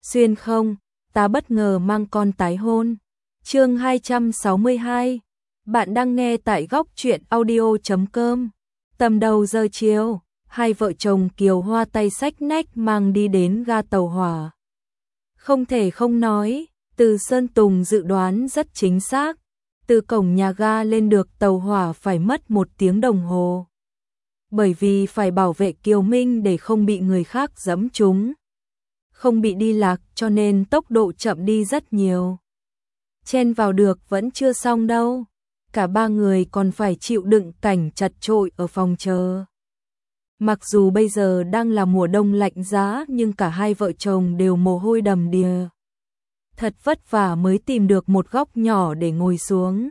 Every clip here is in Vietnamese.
Xuyên không, ta bất ngờ mang con tái hôn. Chương 262. Bạn đang nghe tại góc truyện audio.com. Tầm đầu giờ chiều, hai vợ chồng Kiều Hoa tay xách nách mang đi đến ga tàu hỏa. Không thể không nói, Từ Sơn Tùng dự đoán rất chính xác. Từ cổng nhà ga lên được tàu hỏa phải mất 1 tiếng đồng hồ. Bởi vì phải bảo vệ Kiều Minh để không bị người khác giẫm trúng, không bị đi lạc, cho nên tốc độ chậm đi rất nhiều. Chen vào được vẫn chưa xong đâu. Cả ba người còn phải chịu đựng cảnh chật chội ở phòng chờ. Mặc dù bây giờ đang là mùa đông lạnh giá nhưng cả hai vợ chồng đều mồ hôi đầm đìa. Thật vất vả mới tìm được một góc nhỏ để ngồi xuống.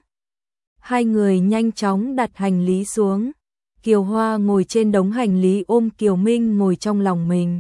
Hai người nhanh chóng đặt hành lý xuống. Kiều Hoa ngồi trên đống hành lý ôm Kiều Minh ngồi trong lòng mình.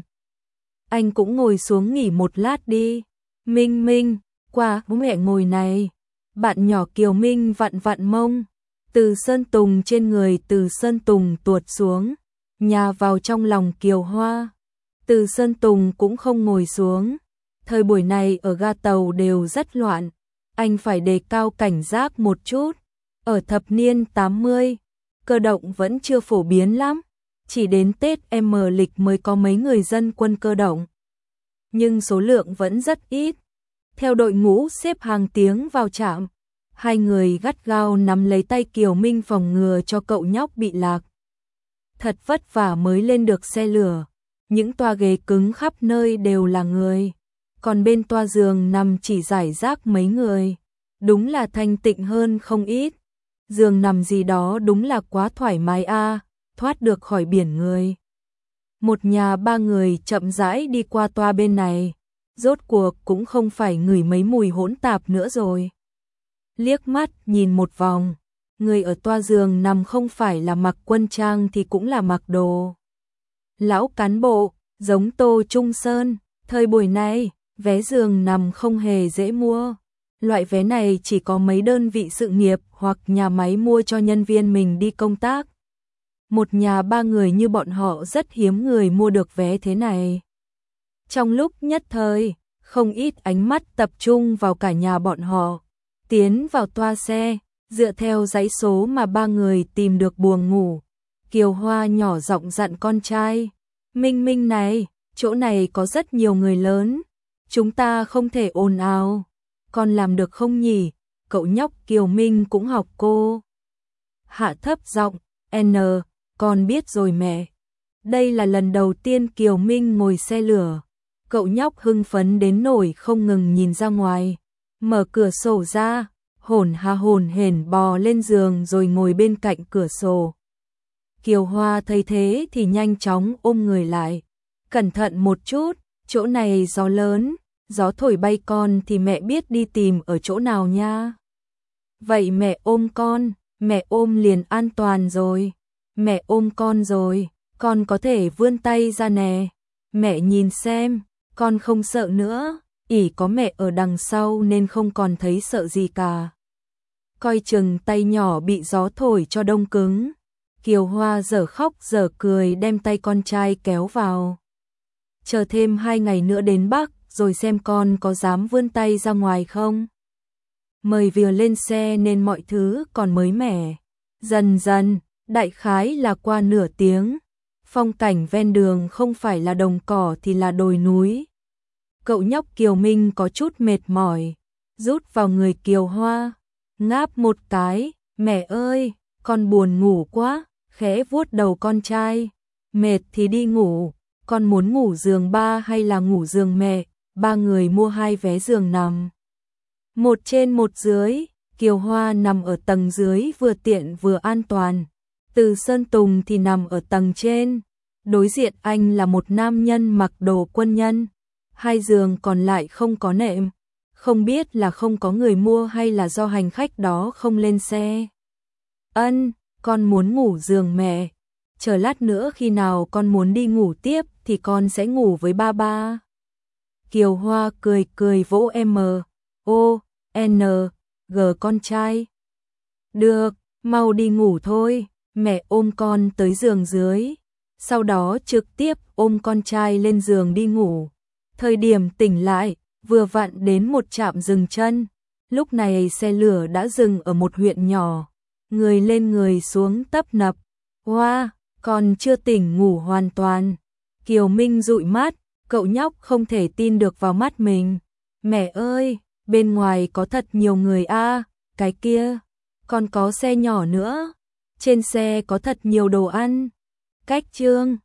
Anh cũng ngồi xuống nghỉ một lát đi. Minh Minh, qua bố mẹ ngồi này. Bạn nhỏ Kiều Minh vặn vặn mông. Từ Sơn Tùng trên người Từ Sơn Tùng tuột xuống, nhào vào trong lòng Kiều Hoa. Từ Sơn Tùng cũng không ngồi xuống. Thời buổi này ở ga tàu đều rất loạn. Anh phải đề cao cảnh giác một chút. Ở thập niên 80, cơ động vẫn chưa phổ biến lắm. Chỉ đến Tết lịch mới có mấy người dân quân cơ động. Nhưng số lượng vẫn rất ít. Theo đội ngũ xếp hàng tiến vào trạm, hai người gắt gao nắm lấy tay Kiều Minh phòng ngừa cho cậu nhóc bị lạc. Thật vất vả mới lên được xe lửa. Những toa ghế cứng khắp nơi đều là người. Còn bên toa giường nằm chỉ rải rác mấy người. Đúng là thanh tịnh hơn không ít. Giường nằm gì đó đúng là quá thoải mái a, thoát được khỏi biển người. Một nhà ba người chậm rãi đi qua toa bên này. Rốt cuộc cũng không phải ngửi mấy mùi hỗn tạp nữa rồi. Liếc mắt nhìn một vòng, người ở toa giường nằm không phải là mặc quân trang thì cũng là mặc đồ lão cán bộ, giống Tô Trung Sơn. Thời buổi này, vé giường nằm không hề dễ mua. Loại vé này chỉ có mấy đơn vị sự nghiệp hoặc nhà máy mua cho nhân viên mình đi công tác. Một nhà ba người như bọn họ rất hiếm người mua được vé thế này. Trong lúc nhất thời, không ít ánh mắt tập trung vào cả nhà bọn họ. Tiến vào toa xe, dựa theo dãy số mà ba người tìm được buồng ngủ. Kiều Hoa nhỏ giọng dặn con trai. Minh Minh này, chỗ này có rất nhiều người lớn. Chúng ta không thể ồn ào. Con làm được không nhỉ? Cậu nhóc Kiều Minh cũng học cô. Hạ thấp giọng, con biết rồi mẹ. Đây là lần đầu tiên Kiều Minh ngồi xe lửa. Cậu nhóc hưng phấn đến nỗi không ngừng nhìn ra ngoài. Mở cửa sổ ra, hổn hển bò lên giường rồi ngồi bên cạnh cửa sổ. Kiều Hoa thấy thế thì nhanh chóng ôm người lại. Cẩn thận một chút, chỗ này gió lớn, gió thổi bay con thì mẹ biết đi tìm ở chỗ nào nha. Vậy mẹ ôm con, mẹ ôm liền an toàn rồi. Mẹ ôm con rồi, con có thể vươn tay ra nè. Mẹ nhìn xem, con không sợ nữa. Ỉ có mẹ ở đằng sau nên không còn thấy sợ gì cả. Coi chừng tay nhỏ bị gió thổi cho đông cứng. Kiều Hoa dở khóc dở cười đem tay con trai kéo vào. Chờ thêm 2 ngày nữa đến Bắc rồi xem con có dám vươn tay ra ngoài không. Mời vừa lên xe nên mọi thứ còn mới mẻ. Dần dần, đại khái là qua nửa tiếng. Phong cảnh ven đường không phải là đồng cỏ thì là đồi núi. Cậu nhóc Kiều Minh có chút mệt mỏi, rút vào người Kiều Hoa, ngáp một cái. Mẹ ơi, con buồn ngủ quá. Khẽ vuốt đầu con trai. Mệt thì đi ngủ. Con muốn ngủ giường ba hay là ngủ giường mẹ? Ba người mua 2 vé giường nằm, một trên một dưới. Kiều Hoa nằm ở tầng dưới vừa tiện vừa an toàn. Từ Sơn Tùng thì nằm ở tầng trên. Đối diện anh là một nam nhân mặc đồ quân nhân. 2 giường còn lại không có nệm. Không biết là không có người mua hay là do hành khách đó không lên xe. Con muốn ngủ giường mẹ. Chờ lát nữa khi nào con muốn đi ngủ tiếp thì con sẽ ngủ với ba ba. Kiều Hoa cười cười vỗ G con trai. Được, mau đi ngủ thôi. Mẹ ôm con tới giường dưới. Sau đó trực tiếp ôm con trai lên giường đi ngủ. Thời điểm tỉnh lại, vừa vặn đến một trạm dừng chân. Lúc này xe lửa đã dừng ở một huyện nhỏ. Người lên người xuống tấp nập. Wow, còn chưa tỉnh ngủ hoàn toàn. Kiều Minh dụi mắt, cậu nhóc không thể tin được vào mắt mình. Mẹ ơi, bên ngoài có thật nhiều người a, cái kia, còn có xe nhỏ nữa. Trên xe có thật nhiều đồ ăn. Cách Trương